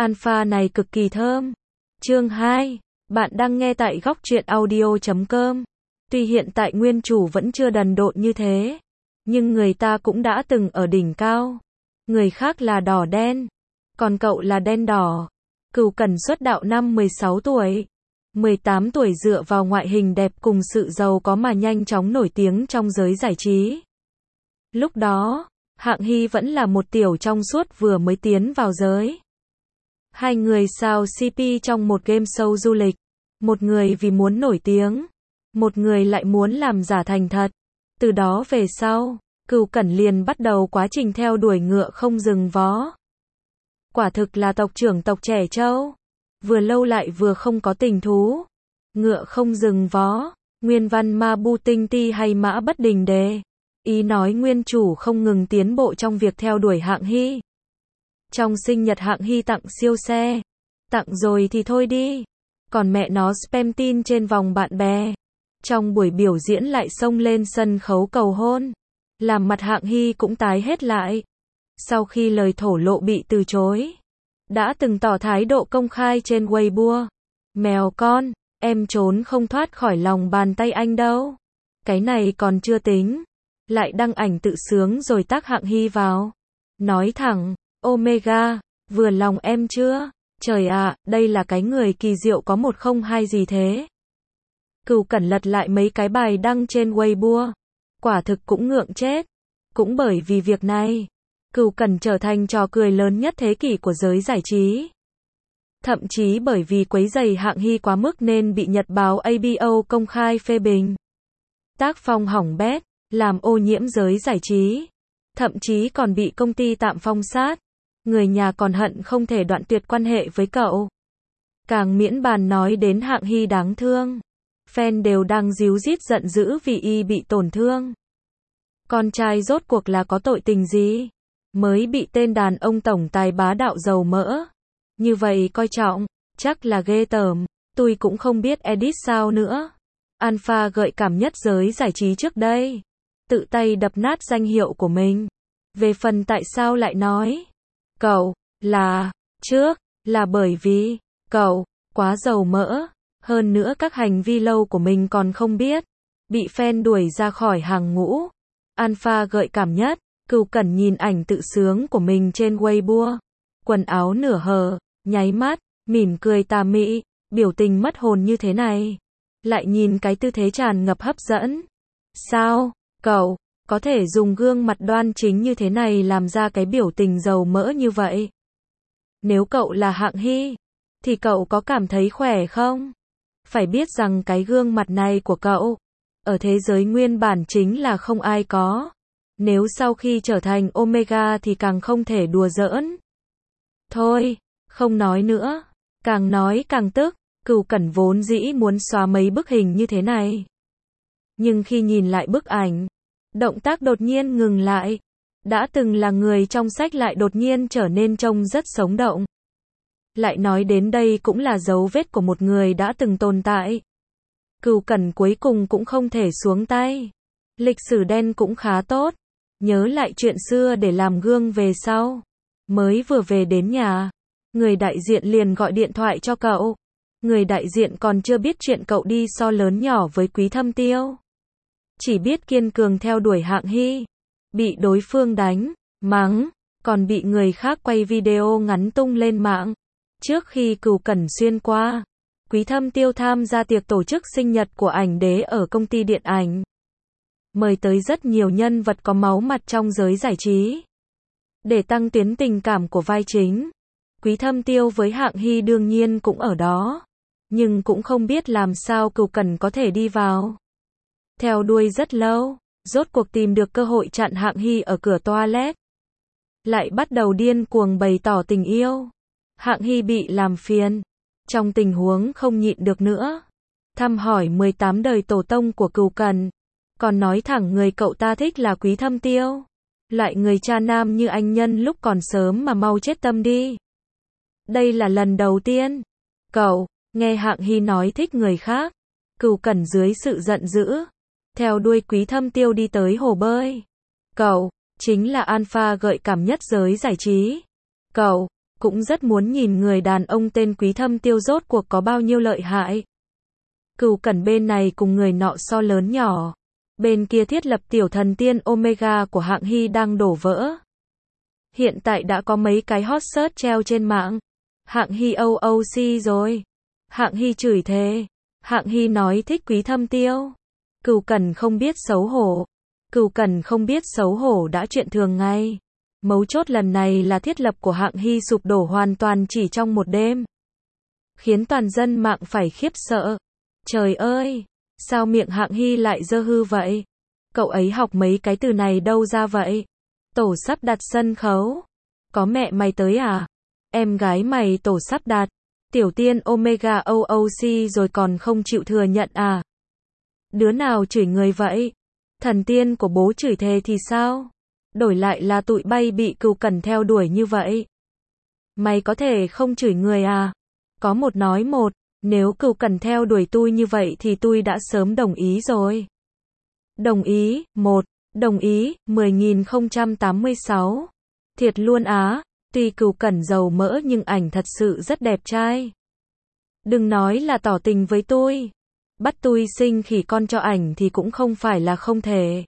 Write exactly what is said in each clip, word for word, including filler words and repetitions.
Alpha này cực kỳ thơm. Chương hai. Bạn đang nghe tại góc truyện audio chấm com. Tuy hiện tại nguyên chủ vẫn chưa đần độn như thế, nhưng người ta cũng đã từng ở đỉnh cao. Người khác là đỏ đen, còn cậu là đen đỏ. Cửu Cẩn xuất đạo năm mười sáu tuổi. mười tám tuổi dựa vào ngoại hình đẹp cùng sự giàu có mà nhanh chóng nổi tiếng trong giới giải trí. Lúc đó, Hạng Hy vẫn là một tiểu trong suốt vừa mới tiến vào giới. Hai người sao xê pê trong một game show du lịch. Một người vì muốn nổi tiếng, một người lại muốn làm giả thành thật. Từ đó về sau, Cửu Cẩn liền bắt đầu quá trình theo đuổi ngựa không dừng vó. Quả thực là tộc trưởng tộc trẻ trâu. Vừa lâu lại vừa không có tình thú. Ngựa không dừng vó, nguyên văn ma bu tinh ti hay mã bất đình đề. Ý nói nguyên chủ không ngừng tiến bộ trong việc theo đuổi Hạng Hy. Trong sinh nhật Hạng Hy tặng siêu xe. Tặng rồi thì thôi đi. Còn mẹ nó spam tin trên vòng bạn bè. Trong buổi biểu diễn lại xông lên sân khấu cầu hôn. Làm mặt Hạng Hy cũng tái hết lại. Sau khi lời thổ lộ bị từ chối, đã từng tỏ thái độ công khai trên Weibo. Mèo con, em trốn không thoát khỏi lòng bàn tay anh đâu. Cái này còn chưa tính. Lại đăng ảnh tự sướng rồi tác Hạng Hy vào. Nói thẳng, Omega, vừa lòng em chưa? Trời ạ, đây là cái người kỳ diệu có một không hai gì thế? Cửu Cẩn lật lại mấy cái bài đăng trên Weibo. Quả thực cũng ngượng chết. Cũng bởi vì việc này, Cửu Cẩn trở thành trò cười lớn nhất thế kỷ của giới giải trí. Thậm chí bởi vì quấy rầy Hạng Hy quá mức nên bị nhật báo a bê o công khai phê bình. Tác phong hỏng bét, làm ô nhiễm giới giải trí. Thậm chí còn bị công ty tạm phong sát. Người nhà còn hận không thể đoạn tuyệt quan hệ với cậu. Càng miễn bàn nói đến Hạng Hy đáng thương. Fan đều đang díu dít giận dữ vì y bị tổn thương. Con trai rốt cuộc là có tội tình gì? Mới bị tên đàn ông tổng tài bá đạo dầu mỡ. Như vậy coi trọng, chắc là ghê tởm. Tôi cũng không biết edit sao nữa. Alpha gợi cảm nhất giới giải trí trước đây. Tự tay đập nát danh hiệu của mình. Về phần tại sao lại nói cậu là trước, là bởi vì cậu quá dầu mỡ. Hơn nữa các hành vi lâu của mình còn không biết. Bị fan đuổi ra khỏi hàng ngũ. Alpha gợi cảm nhất. Cửu Cẩn nhìn ảnh tự sướng của mình trên Weibo. Quần áo nửa hở, nháy mắt, mỉm cười tà mị, biểu tình mất hồn như thế này. Lại nhìn cái tư thế tràn ngập hấp dẫn. Sao, cậu, có thể dùng gương mặt đoan chính như thế này làm ra cái biểu tình dầu mỡ như vậy? Nếu cậu là Hạng Hy, thì cậu có cảm thấy khỏe không? Phải biết rằng cái gương mặt này của cậu, ở thế giới nguyên bản chính là không ai có. Nếu sau khi trở thành Omega thì càng không thể đùa giỡn. Thôi, không nói nữa. Càng nói càng tức. Cửu Cẩn vốn dĩ muốn xóa mấy bức hình như thế này. Nhưng khi nhìn lại bức ảnh, động tác đột nhiên ngừng lại. Đã từng là người trong sách lại đột nhiên trở nên trông rất sống động. Lại nói đến đây cũng là dấu vết của một người đã từng tồn tại. Cửu Cẩn cuối cùng cũng không thể xuống tay. Lịch sử đen cũng khá tốt. Nhớ lại chuyện xưa để làm gương về sau. Mới vừa về đến nhà, người đại diện liền gọi điện thoại cho cậu. Người đại diện còn chưa biết chuyện cậu đi so lớn nhỏ với Quý Thâm Tiêu. Chỉ biết kiên cường theo đuổi Hạng Hy. Bị đối phương đánh, mắng, còn bị người khác quay video ngắn tung lên mạng. Trước khi Cửu Cẩn xuyên qua, Quý Thâm Tiêu tham gia tiệc tổ chức sinh nhật của ảnh đế ở công ty điện ảnh. Mời tới rất nhiều nhân vật có máu mặt trong giới giải trí. Để tăng tiến tình cảm của vai chính, Quý Thâm Tiêu với Hạng Hy đương nhiên cũng ở đó. Nhưng cũng không biết làm sao Cửu Cẩn có thể đi vào. Theo đuôi rất lâu, rốt cuộc tìm được cơ hội chặn Hạng Hy ở cửa toilet. Lại bắt đầu điên cuồng bày tỏ tình yêu. Hạng Hy bị làm phiền. Trong tình huống không nhịn được nữa. Thăm hỏi mười tám đời tổ tông của Cửu Cẩn. Còn nói thẳng người cậu ta thích là Quý Thâm Tiêu. Loại người cha nam như anh nhân lúc còn sớm mà mau chết tâm đi. Đây là lần đầu tiên. Cậu, nghe Hạng Hy nói thích người khác. Cửu Cẩn dưới sự giận dữ. Theo đuôi Quý Thâm Tiêu đi tới hồ bơi. Cậu, chính là alpha gợi cảm nhất giới giải trí. Cậu, cũng rất muốn nhìn người đàn ông tên Quý Thâm Tiêu rốt cuộc có bao nhiêu lợi hại. Cửu Cẩn bên này cùng người nọ so lớn nhỏ. Bên kia thiết lập tiểu thần tiên Omega của Hạng Hy đang đổ vỡ. Hiện tại đã có mấy cái hot search treo trên mạng. Hạng Hy o o xê rồi. Hạng Hy chửi thề. Hạng Hy nói thích Quý Thâm Tiêu. Cửu Cẩn không biết xấu hổ. Cửu Cẩn không biết xấu hổ đã chuyện thường ngày. Mấu chốt lần này là thiết lập của Hạng Hy sụp đổ hoàn toàn chỉ trong một đêm. Khiến toàn dân mạng phải khiếp sợ. Trời ơi! Sao miệng Hạng Hy lại dơ hư vậy? Cậu ấy học mấy cái từ này đâu ra vậy? Tổ sắp đặt sân khấu. Có mẹ mày tới à? Em gái mày tổ sắp đặt. Tiểu tiên Omega o o xê rồi còn không chịu thừa nhận à? Đứa nào chửi người vậy? Thần tiên của bố chửi thề thì sao? Đổi lại là tụi bay bị Cửu Cẩn theo đuổi như vậy. Mày có thể không chửi người à? Có một nói một. Nếu Cửu Cẩn theo đuổi tôi như vậy thì tôi đã sớm đồng ý rồi. Đồng ý, một. Đồng ý, mười nghìn không trăm tám mươi sáu. Thiệt luôn á, tuy Cửu Cẩn dầu mỡ nhưng ảnh thật sự rất đẹp trai. Đừng nói là tỏ tình với tôi. Bắt tôi sinh khỉ con cho ảnh thì cũng không phải là không thể.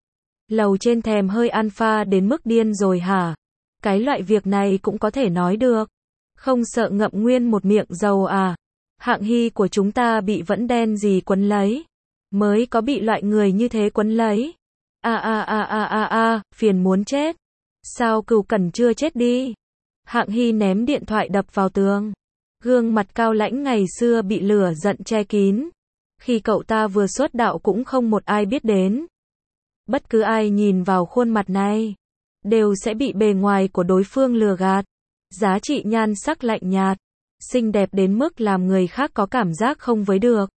Lầu trên thèm hơi alpha đến mức điên rồi hả? Cái loại việc này cũng có thể nói được. Không sợ ngậm nguyên một miệng dầu à? Hạng Hy của chúng ta bị vẫn đen gì quấn lấy. Mới có bị loại người như thế quấn lấy. A a a a a a, phiền muốn chết. Sao Cửu Cẩn chưa chết đi? Hạng Hy ném điện thoại đập vào tường. Gương mặt cao lãnh ngày xưa bị lửa giận che kín. Khi cậu ta vừa xuất đạo cũng không một ai biết đến. Bất cứ ai nhìn vào khuôn mặt này, đều sẽ bị bề ngoài của đối phương lừa gạt. Giá trị nhan sắc lạnh nhạt. Xinh đẹp đến mức làm người khác có cảm giác không với được.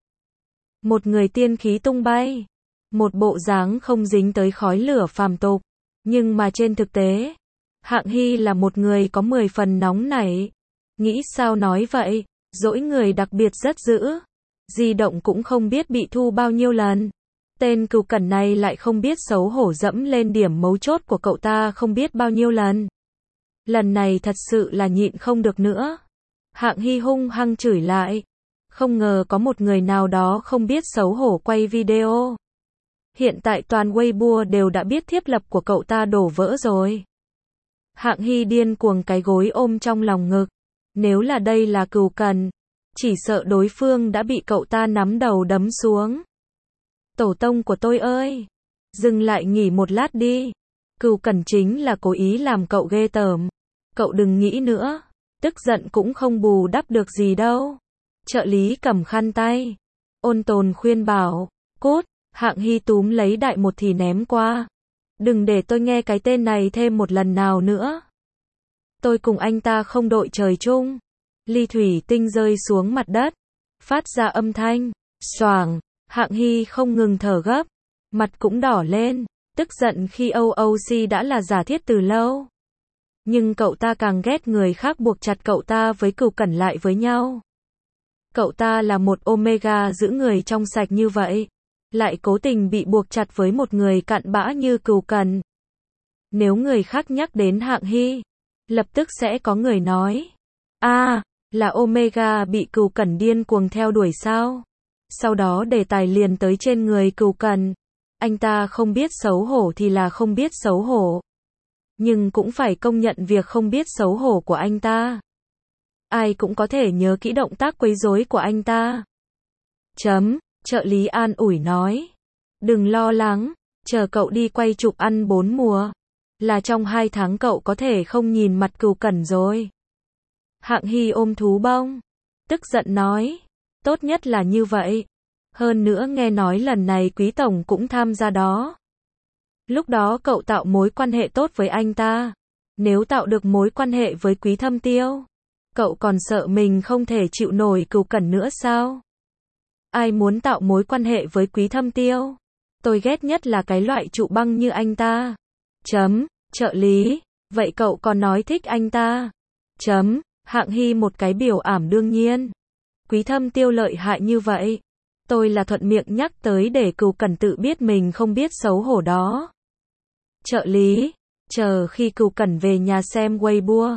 Một người tiên khí tung bay. Một bộ dáng không dính tới khói lửa phàm tục. Nhưng mà trên thực tế, Hạng Hy là một người có mười phần nóng nảy. Nghĩ sao nói vậy, dỗi người đặc biệt rất dữ. Di động cũng không biết bị thu bao nhiêu lần. Tên Cửu Cẩn này lại không biết xấu hổ dẫm lên điểm mấu chốt của cậu ta không biết bao nhiêu lần. Lần này thật sự là nhịn không được nữa. Hạng Hy hung hăng chửi lại. Không ngờ có một người nào đó không biết xấu hổ quay video. Hiện tại toàn Weibo đều đã biết thiết lập của cậu ta đổ vỡ rồi. Hạng Hy điên cuồng cái gối ôm trong lòng ngực. Nếu là đây là Cửu Cẩn, chỉ sợ đối phương đã bị cậu ta nắm đầu đấm xuống. Tổ tông của tôi ơi! Dừng lại nghỉ một lát đi. Cửu Cẩn chính là cố ý làm cậu ghê tởm. Cậu đừng nghĩ nữa. Tức giận cũng không bù đắp được gì đâu. Trợ lý cầm khăn tay. Ôn tồn khuyên bảo. Cút. Hạng Hy túm lấy đại một thì ném qua. Đừng để tôi nghe cái tên này thêm một lần nào nữa. Tôi cùng anh ta không đội trời chung. Ly thủy tinh rơi xuống mặt đất. Phát ra âm thanh. Xoàng. Hạng Hy không ngừng thở gấp. Mặt cũng đỏ lên. Tức giận khi o o xê đã là giả thiết từ lâu. Nhưng cậu ta càng ghét người khác buộc chặt cậu ta với Cửu Cẩn lại với nhau. Cậu ta là một Omega giữ người trong sạch như vậy. Lại cố tình bị buộc chặt với một người cặn bã như Cửu Cẩn. Nếu người khác nhắc đến Hạng Hy, lập tức sẽ có người nói. À, là Omega bị Cửu Cẩn điên cuồng theo đuổi sao? Sau đó đề tài liền tới trên người Cửu Cẩn. Anh ta không biết xấu hổ thì là không biết xấu hổ. Nhưng cũng phải công nhận việc không biết xấu hổ của anh ta. Ai cũng có thể nhớ kỹ động tác quấy rối của anh ta. Chấm, trợ lý an ủi nói. Đừng lo lắng, chờ cậu đi quay chụp ăn bốn mùa. Là trong hai tháng cậu có thể không nhìn mặt Cửu Cẩn rồi. Hạng Hy ôm thú bông. Tức giận nói. Tốt nhất là như vậy. Hơn nữa nghe nói lần này Quý Tổng cũng tham gia đó. Lúc đó cậu tạo mối quan hệ tốt với anh ta. Nếu tạo được mối quan hệ với Quý Thâm Tiêu, cậu còn sợ mình không thể chịu nổi Cửu Cẩn nữa sao? Ai muốn tạo mối quan hệ với Quý Thâm Tiêu? Tôi ghét nhất là cái loại trụ băng như anh ta. Chấm, trợ lý, vậy cậu còn nói thích anh ta? Chấm, Hạng Hy một cái biểu ảm đương nhiên. Quý Thâm Tiêu lợi hại như vậy. Tôi là thuận miệng nhắc tới để Cửu Cẩn tự biết mình không biết xấu hổ đó. Trợ lý, chờ khi Cửu Cẩn về nhà xem Weibo.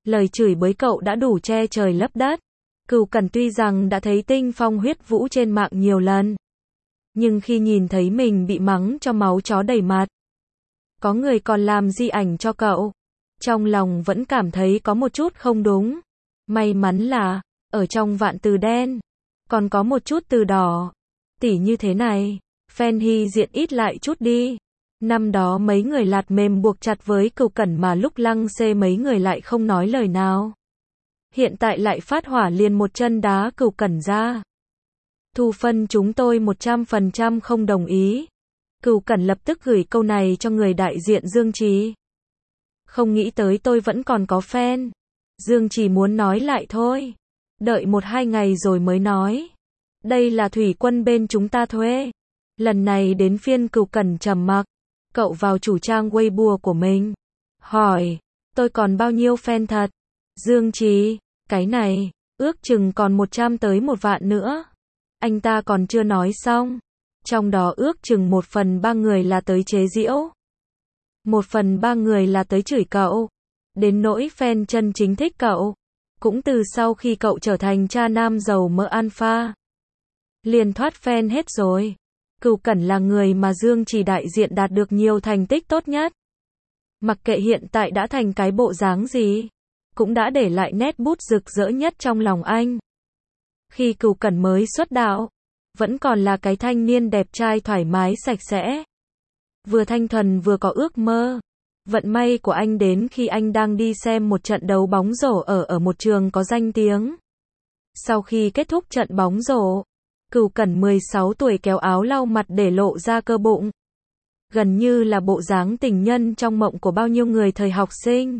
Lời chửi bới cậu đã đủ che trời lấp đất. Cửu Cẩn tuy rằng đã thấy tinh phong huyết vũ trên mạng nhiều lần, nhưng khi nhìn thấy mình bị mắng cho máu chó đầy mặt, có người còn làm di ảnh cho cậu, trong lòng vẫn cảm thấy có một chút không đúng. May mắn là, ở trong vạn từ đen, còn có một chút từ đỏ. Tỉ như thế này, fan hy diện ít lại chút đi. Năm đó mấy người lạt mềm buộc chặt với Cửu Cẩn mà lúc lăng xê mấy người lại không nói lời nào. Hiện tại lại phát hỏa liền một chân đá Cửu Cẩn ra. Thu phân chúng tôi một trăm phần trăm không đồng ý. Cửu Cẩn lập tức gửi câu này cho người đại diện Dương Trì. Không nghĩ tới tôi vẫn còn có fan. Dương Trì muốn nói lại thôi. Đợi một hai ngày rồi mới nói. Đây là thủy quân bên chúng ta thuê. Lần này đến phiên Cửu Cẩn trầm mặc. Cậu vào chủ trang Weibo của mình. Hỏi, tôi còn bao nhiêu fan thật? Dương Trì, cái này, ước chừng còn một trăm tới một vạn nữa. Anh ta còn chưa nói xong. Trong đó ước chừng một phần ba người là tới chế giễu. Một phần ba người là tới chửi cậu. Đến nỗi fan chân chính thích cậu. Cũng từ sau khi cậu trở thành cha nam giàu mỡ alpha. Liền thoát fan hết rồi. Cửu Cẩn là người mà Dương Trì đại diện đạt được nhiều thành tích tốt nhất. Mặc kệ hiện tại đã thành cái bộ dáng gì, cũng đã để lại nét bút rực rỡ nhất trong lòng anh. Khi Cửu Cẩn mới xuất đạo, vẫn còn là cái thanh niên đẹp trai thoải mái sạch sẽ. Vừa thanh thuần vừa có ước mơ. Vận may của anh đến khi anh đang đi xem một trận đấu bóng rổ ở ở một trường có danh tiếng. Sau khi kết thúc trận bóng rổ, Cửu Cẩn mười sáu tuổi kéo áo lau mặt để lộ ra cơ bụng. Gần như là bộ dáng tình nhân trong mộng của bao nhiêu người thời học sinh.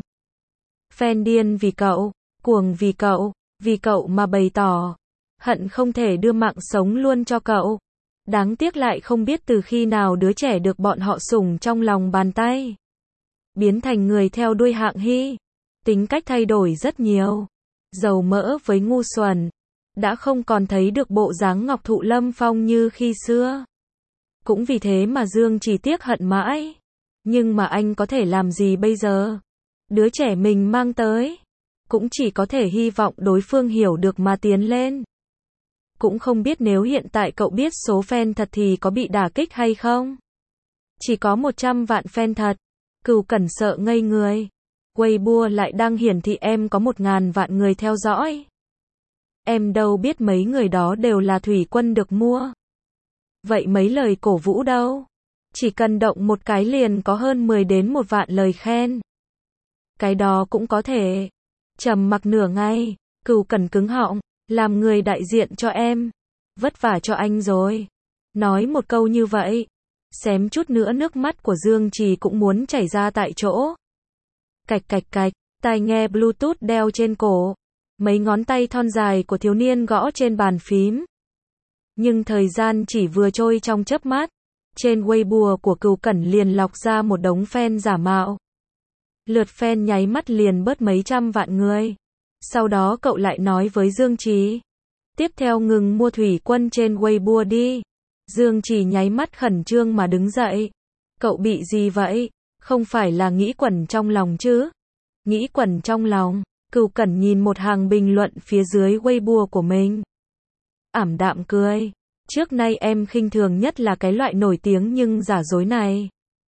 Fan điên vì cậu, cuồng vì cậu, vì cậu mà bày tỏ. Hận không thể đưa mạng sống luôn cho cậu. Đáng tiếc lại không biết từ khi nào đứa trẻ được bọn họ sủng trong lòng bàn tay. Biến thành người theo đuôi hạng hy. Tính cách thay đổi rất nhiều. Dầu mỡ với ngu xuẩn. Đã không còn thấy được bộ dáng Ngọc Thụ Lâm Phong như khi xưa. Cũng vì thế mà Dương chỉ tiếc hận mãi. Nhưng mà anh có thể làm gì bây giờ? Đứa trẻ mình mang tới. Cũng chỉ có thể hy vọng đối phương hiểu được mà tiến lên. Cũng không biết nếu hiện tại cậu biết số fan thật thì có bị đả kích hay không? Chỉ có một trăm vạn fan thật. Cửu Cẩn sợ ngây người. Weibo lại đang hiển thị em có một ngàn vạn người theo dõi. Em đâu biết mấy người đó đều là thủy quân được mua. Vậy mấy lời cổ vũ đâu? Chỉ cần động một cái liền có hơn mười đến một vạn lời khen. Cái đó cũng có thể. Trầm mặc nửa ngày, Cửu Cẩn cứng họng, làm người đại diện cho em. Vất vả cho anh rồi. Nói một câu như vậy, xém chút nữa nước mắt của Dương Trì cũng muốn chảy ra tại chỗ. Cạch cạch cạch, tai nghe Bluetooth đeo trên cổ. Mấy ngón tay thon dài của thiếu niên gõ trên bàn phím. Nhưng thời gian chỉ vừa trôi trong chớp mắt. Trên Weibo của Cửu Cẩn liền lọc ra một đống fan giả mạo. Lượt fan nháy mắt liền bớt mấy trăm vạn người. Sau đó cậu lại nói với Dương Trì. Tiếp theo ngừng mua thủy quân trên Weibo đi. Dương Trì nháy mắt khẩn trương mà đứng dậy. Cậu bị gì vậy? Không phải là nghĩ quẩn trong lòng chứ? Nghĩ quẩn trong lòng. Cửu Cẩn nhìn một hàng bình luận phía dưới Weibo của mình. Ảm đạm cười. Trước nay em khinh thường nhất là cái loại nổi tiếng nhưng giả dối này.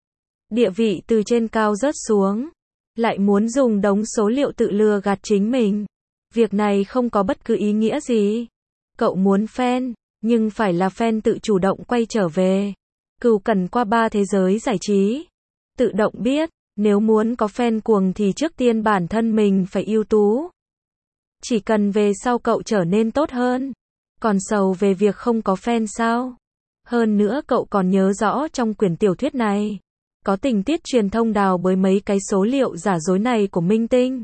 Địa vị từ trên cao rớt xuống. Lại muốn dùng đống số liệu tự lừa gạt chính mình. Việc này không có bất cứ ý nghĩa gì. Cậu muốn fan, nhưng phải là fan tự chủ động quay trở về. Cửu Cẩn qua ba thế giới giải trí. Tự động biết, nếu muốn có fan cuồng thì trước tiên bản thân mình phải ưu tú. Chỉ cần về sau cậu trở nên tốt hơn. Còn sầu về việc không có fan sao? Hơn nữa cậu còn nhớ rõ trong quyển tiểu thuyết này. Có tình tiết truyền thông đào bới mấy cái số liệu giả dối này của minh tinh.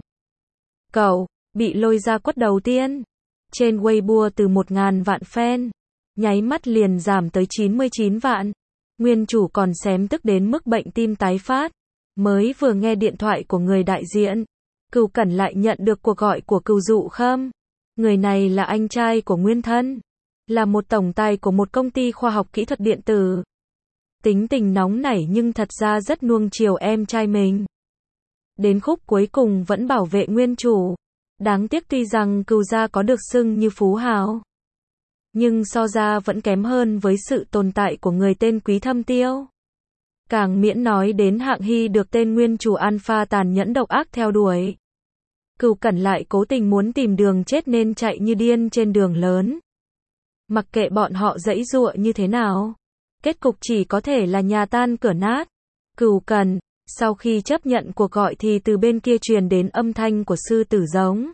Cậu, bị lôi ra quất đầu tiên. Trên Weibo từ một ngàn vạn fan. Nháy mắt liền giảm tới chín mươi chín vạn. Nguyên chủ còn xém tức đến mức bệnh tim tái phát. Mới vừa nghe điện thoại của người đại diện. Cửu Cẩn lại nhận được cuộc gọi của Cửu Dụ Khâm. Người này là anh trai của Nguyên Thân. Là một tổng tài của một công ty khoa học kỹ thuật điện tử. Tính tình nóng nảy nhưng thật ra rất nuông chiều em trai mình. đến khúc cuối cùng vẫn bảo vệ nguyên chủ. Đáng tiếc tuy rằng Cừu gia có được xưng như phú hào, nhưng so ra vẫn kém hơn với sự tồn tại của người tên Quý Thâm Tiêu. Càng miễn nói đến Hạng Hy được tên nguyên chủ Alpha tàn nhẫn độc ác theo đuổi. Cừu Cẩn lại cố tình muốn tìm đường chết nên chạy như điên trên đường lớn. Mặc kệ bọn họ giãy giụa như thế nào, kết cục chỉ có thể là nhà tan cửa nát. Cừu Cẩn, sau khi chấp nhận cuộc gọi thì từ bên kia truyền đến âm thanh của sư tử giống.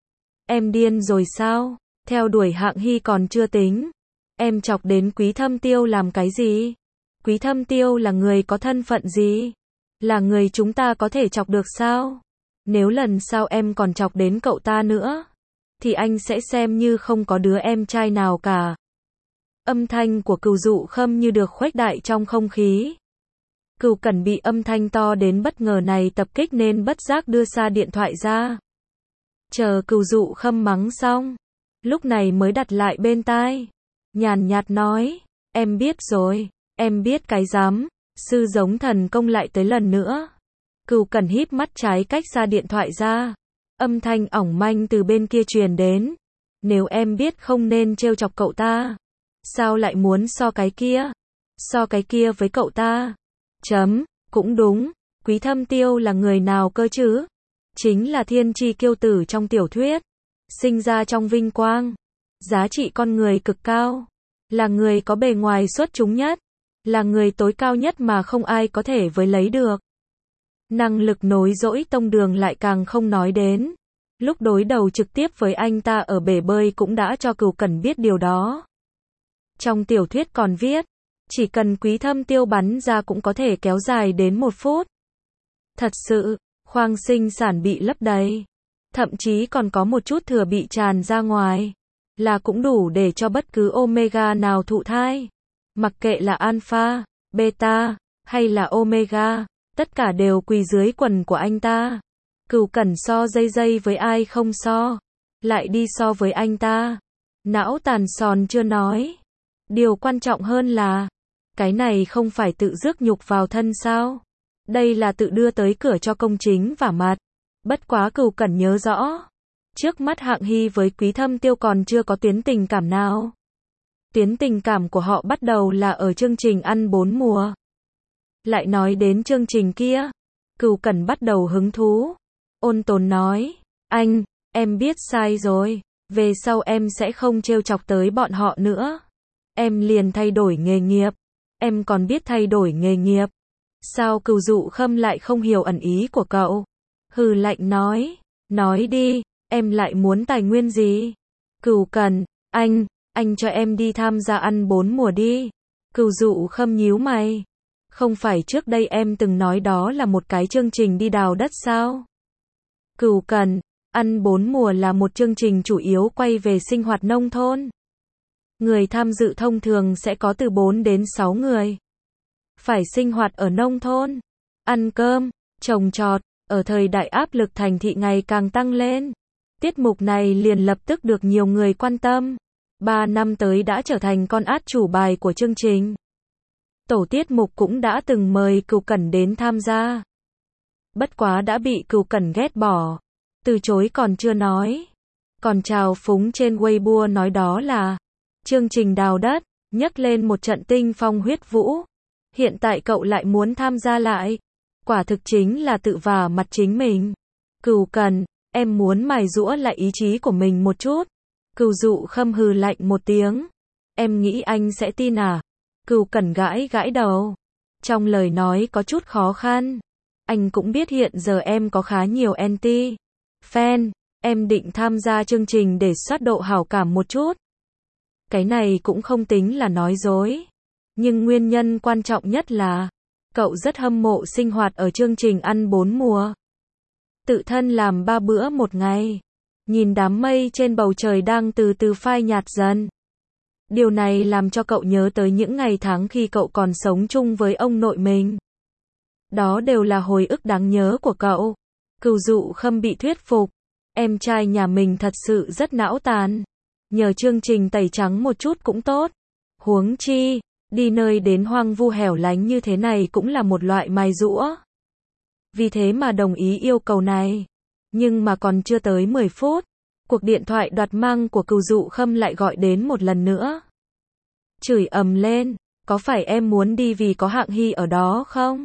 Em điên rồi sao? Theo đuổi Hạng Hy còn chưa tính. Em chọc đến Quý Thâm Tiêu làm cái gì? Quý Thâm Tiêu là người có thân phận gì? Là người chúng ta có thể chọc được sao? Nếu lần sau em còn chọc đến cậu ta nữa, thì anh sẽ xem như không có đứa em trai nào cả. Âm thanh của Cừu Dụ Khâm như được khuếch đại trong không khí. Cừu Cẩn bị âm thanh to đến bất ngờ này tập kích nên bất giác đưa xa điện thoại ra. Chờ Cừu Dụ Khâm mắng xong, lúc này mới đặt lại bên tai. Nhàn nhạt nói, em biết rồi, em biết cái rắm. Sư giống thần công lại tới lần nữa. Cừu Cẩn híp mắt trái cách xa điện thoại ra. Âm thanh ỏng manh từ bên kia truyền đến. Nếu em biết không nên trêu chọc cậu ta, sao lại muốn so cái kia? So cái kia với cậu ta? Chấm, cũng đúng, Quý Thâm Tiêu là người nào cơ chứ? Chính là thiên chi kiêu tử trong tiểu thuyết. Sinh ra trong vinh quang. Giá trị con người cực cao. Là người có bề ngoài xuất chúng nhất. Là người tối cao nhất mà không ai có thể với lấy được. Năng lực nối dõi tông đường lại càng không nói đến. Lúc đối đầu trực tiếp với anh ta ở bể bơi cũng đã cho Cừu Cẩn biết điều đó. Trong tiểu thuyết còn viết, chỉ cần Quý Thâm Tiêu bắn ra cũng có thể kéo dài đến một phút. Thật sự, khoang sinh sản bị lấp đầy. Thậm chí còn có một chút thừa bị tràn ra ngoài. Là cũng đủ để cho bất cứ Omega nào thụ thai. Mặc kệ là Alpha, Beta, hay là Omega, tất cả đều quỳ dưới quần của anh ta. Cừu Cẩn so dây dây với ai không so. Lại đi so với anh ta. Não tàn sòn chưa nói. Điều quan trọng hơn là, cái này không phải tự rước nhục vào thân sao? Đây là tự đưa tới cửa cho công chính vả mặt. Bất quá Cừu Cẩn nhớ rõ. Trước mắt Hạng Hy với Quý Thâm Tiêu còn chưa có tuyến tình cảm nào. Tuyến tình cảm của họ bắt đầu là ở chương trình Ăn Bốn Mùa. Lại nói đến chương trình kia, Cừu Cẩn bắt đầu hứng thú. Ôn tồn nói, anh, em biết sai rồi. Về sau em sẽ không trêu chọc tới bọn họ nữa. Em liền thay đổi nghề nghiệp. Em còn biết thay đổi nghề nghiệp. Sao Cừu Dụ Khâm lại không hiểu ẩn ý của cậu? Hừ lạnh nói, nói đi, em lại muốn tài nguyên gì? Cừu Cẩn, anh, anh cho em đi tham gia Ăn Bốn Mùa đi. Cừu Dụ Khâm nhíu mày. Không phải trước đây em từng nói đó là một cái chương trình đi đào đất sao? Cừu Cẩn, Ăn Bốn Mùa là một chương trình chủ yếu quay về sinh hoạt nông thôn. Người tham dự thông thường sẽ có từ bốn đến sáu người. Phải sinh hoạt ở nông thôn, ăn cơm, trồng trọt, ở thời đại áp lực thành thị ngày càng tăng lên. Tiết mục này liền lập tức được nhiều người quan tâm. Ba năm tới đã trở thành con át chủ bài của chương trình. Tổ tiết mục cũng đã từng mời Cừu Cẩn đến tham gia. Bất quá đã bị Cừu Cẩn ghét bỏ. Từ chối còn chưa nói. Còn trào phúng trên Weibo nói đó là chương trình đào đất, nhấc lên một trận tinh phong huyết vũ. Hiện tại cậu lại muốn tham gia lại. Quả thực chính là tự vả mặt chính mình. Cừu Cẩn, em muốn mài giũa lại ý chí của mình một chút. Cừu Dụ Khâm hừ lạnh một tiếng. Em nghĩ anh sẽ tin à? Cừu Cẩn gãi gãi đầu. Trong lời nói có chút khó khăn. Anh cũng biết hiện giờ em có khá nhiều anti fan. Em định tham gia chương trình để soát độ hảo cảm một chút. Cái này cũng không tính là nói dối. Nhưng nguyên nhân quan trọng nhất là cậu rất hâm mộ sinh hoạt ở chương trình Ăn Bốn Mùa. Tự thân làm ba bữa một ngày. Nhìn đám mây trên bầu trời đang từ từ phai nhạt dần. Điều này làm cho cậu nhớ tới những ngày tháng khi cậu còn sống chung với ông nội mình. Đó đều là hồi ức đáng nhớ của cậu. Cừu Dụ Khâm bị thuyết phục. Em trai nhà mình thật sự rất não tàn. Nhờ chương trình tẩy trắng một chút cũng tốt. Huống chi, đi nơi đến hoang vu hẻo lánh như thế này cũng là một loại mài giũa. vì thế mà đồng ý yêu cầu này. Nhưng mà còn chưa tới mười phút, cuộc điện thoại đoạt măng của Cừu Dụ Khâm lại gọi đến một lần nữa. Chửi ầm lên, có phải em muốn đi vì có Hạng Hy ở đó không?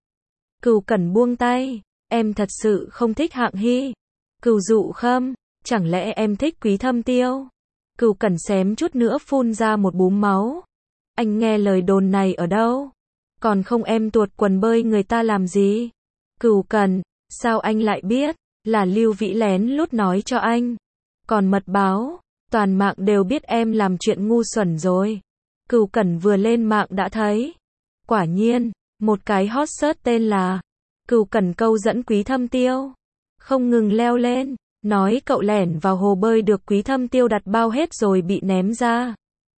Cừu Cẩn buông tay, em thật sự không thích Hạng Hy. Cừu Dụ Khâm, chẳng lẽ em thích Quý Thâm Tiêu? Cừu Cẩn xém chút nữa phun ra một búng máu. Anh nghe lời đồn này ở đâu? Còn không em tuột quần bơi người ta làm gì? Cừu Cẩn, sao anh lại biết? Là Lưu Vĩ lén lút nói cho anh. Còn mật báo, toàn mạng đều biết em làm chuyện ngu xuẩn rồi. Cừu Cẩn vừa lên mạng đã thấy. Quả nhiên, một cái hot search tên là Cừu Cẩn câu dẫn Quý Thâm Tiêu. Không ngừng leo lên, nói cậu lẻn vào hồ bơi được Quý Thâm Tiêu đặt bao hết rồi bị ném ra.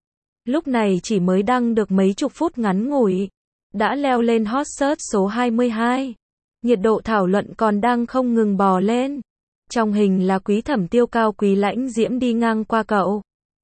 Lúc này chỉ mới đăng được mấy chục phút ngắn ngủi, đã leo lên hot search số hai mươi hai. Nhiệt độ thảo luận còn đang không ngừng bò lên. Trong hình là Quý Thẩm Tiêu cao quý lãnh diễm đi ngang qua cậu.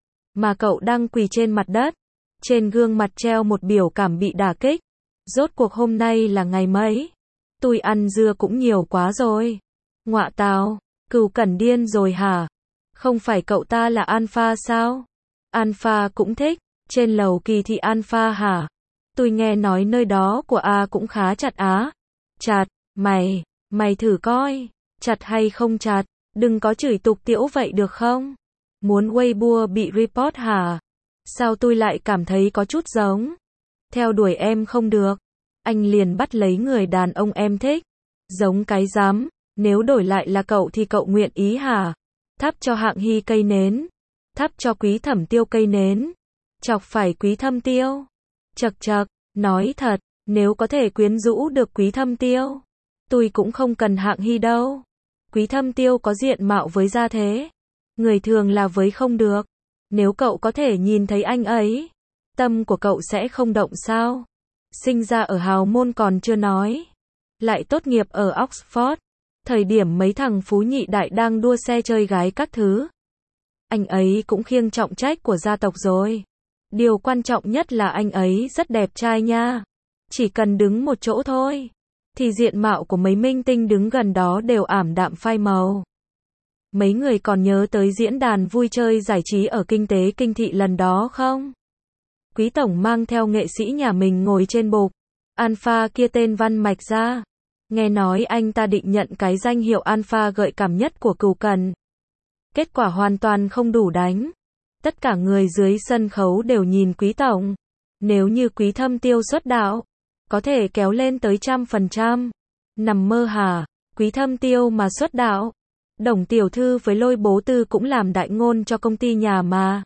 Mà cậu đang quỳ trên mặt đất. Trên gương mặt treo một biểu cảm bị đả kích. Rốt cuộc hôm nay là ngày mấy? Tôi ăn dưa cũng nhiều quá rồi. Ngọa tào, Cừu Cẩn điên rồi hả? Không phải cậu ta là Alpha sao? Alpha cũng thích. Trên lầu kỳ thị Alpha hả? Tôi nghe nói nơi đó của A cũng khá chặt á. Chặt, mày, mày thử coi. Chặt hay không chặt? Đừng có chửi tục tĩu vậy được không? Muốn Weibo bị report hả? Sao tôi lại cảm thấy có chút giống? Theo đuổi em không được. Anh liền bắt lấy người đàn ông em thích. Giống cái rắm. Nếu đổi lại là cậu thì cậu nguyện ý hả? Thắp cho Hạng Hy cây nến. Thắp cho Quý Thẩm Tiêu cây nến. Chọc phải Quý Thâm Tiêu. Chật chật, nói thật, nếu có thể quyến rũ được Quý Thâm Tiêu, tôi cũng không cần Hạng Hy đâu. Quý Thâm Tiêu có diện mạo với gia thế. Người thường là với không được. Nếu cậu có thể nhìn thấy anh ấy, tâm của cậu sẽ không động sao? Sinh ra ở hào môn còn chưa nói. Lại tốt nghiệp ở Oxford. Thời điểm mấy thằng phú nhị đại đang đua xe chơi gái các thứ. Anh ấy cũng khiêng trọng trách của gia tộc rồi. Điều quan trọng nhất là anh ấy rất đẹp trai nha. Chỉ cần đứng một chỗ thôi, thì diện mạo của mấy minh tinh đứng gần đó đều ảm đạm phai màu. Mấy người còn nhớ tới diễn đàn vui chơi giải trí ở Kinh tế Kinh thị lần đó không? Quý tổng mang theo nghệ sĩ nhà mình ngồi trên bục. Alpha kia tên Văn Mạch ra. Nghe nói anh ta định nhận cái danh hiệu Alpha gợi cảm nhất của Cừu Cẩn. Kết quả hoàn toàn không đủ đánh. Tất cả người dưới sân khấu đều nhìn Quý tổng. Nếu như Quý Thâm Tiêu xuất đạo, có thể kéo lên tới trăm phần trăm. Nằm mơ hả? Quý Thâm Tiêu mà xuất đạo. Đồng tiểu thư với Lôi Bố Tư cũng làm đại ngôn cho công ty nhà mà.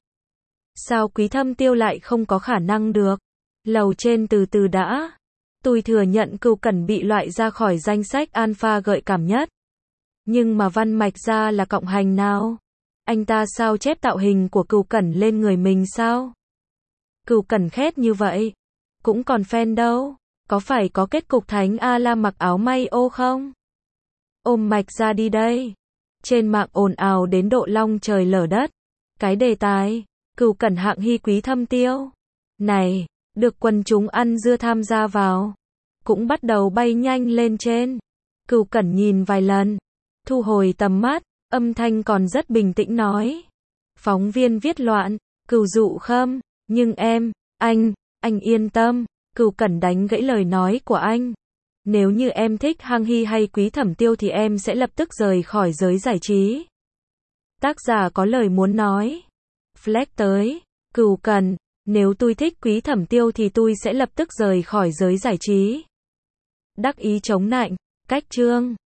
Sao Quý Thâm Tiêu lại không có khả năng được? Lầu trên từ từ đã. Tôi thừa nhận Cừu Cẩn bị loại ra khỏi danh sách Alpha gợi cảm nhất. Nhưng mà Văn Mạch ra là cộng hành nào? Anh ta sao chép tạo hình của Cừu Cẩn lên người mình sao? Cừu Cẩn khét như vậy. Cũng còn fan đâu. Có phải có kết cục Thánh A-la mặc áo may ô không? Ôm Mạch ra đi đây. Trên mạng ồn ào đến độ long trời lở đất. Cái đề tài, Cừu Cẩn Hạng Hy Quý Thâm Tiêu. Này, được quần chúng ăn dưa tham gia vào. Cũng bắt đầu bay nhanh lên trên. Cừu Cẩn nhìn vài lần. Thu hồi tầm mắt, âm thanh còn rất bình tĩnh nói. Phóng viên viết loạn, Cừu Dụ Khâm, nhưng em, anh, anh yên tâm. Cừu Cẩn đánh gãy lời nói của anh. Nếu như em thích Hạng Hy hay Quý Thẩm Tiêu thì em sẽ lập tức rời khỏi giới giải trí. Tác giả có lời muốn nói. Flex tới, Cừu Cẩn, nếu tôi thích Quý Thẩm Tiêu thì tôi sẽ lập tức rời khỏi giới giải trí. Đắc ý chống nạnh, cách chương.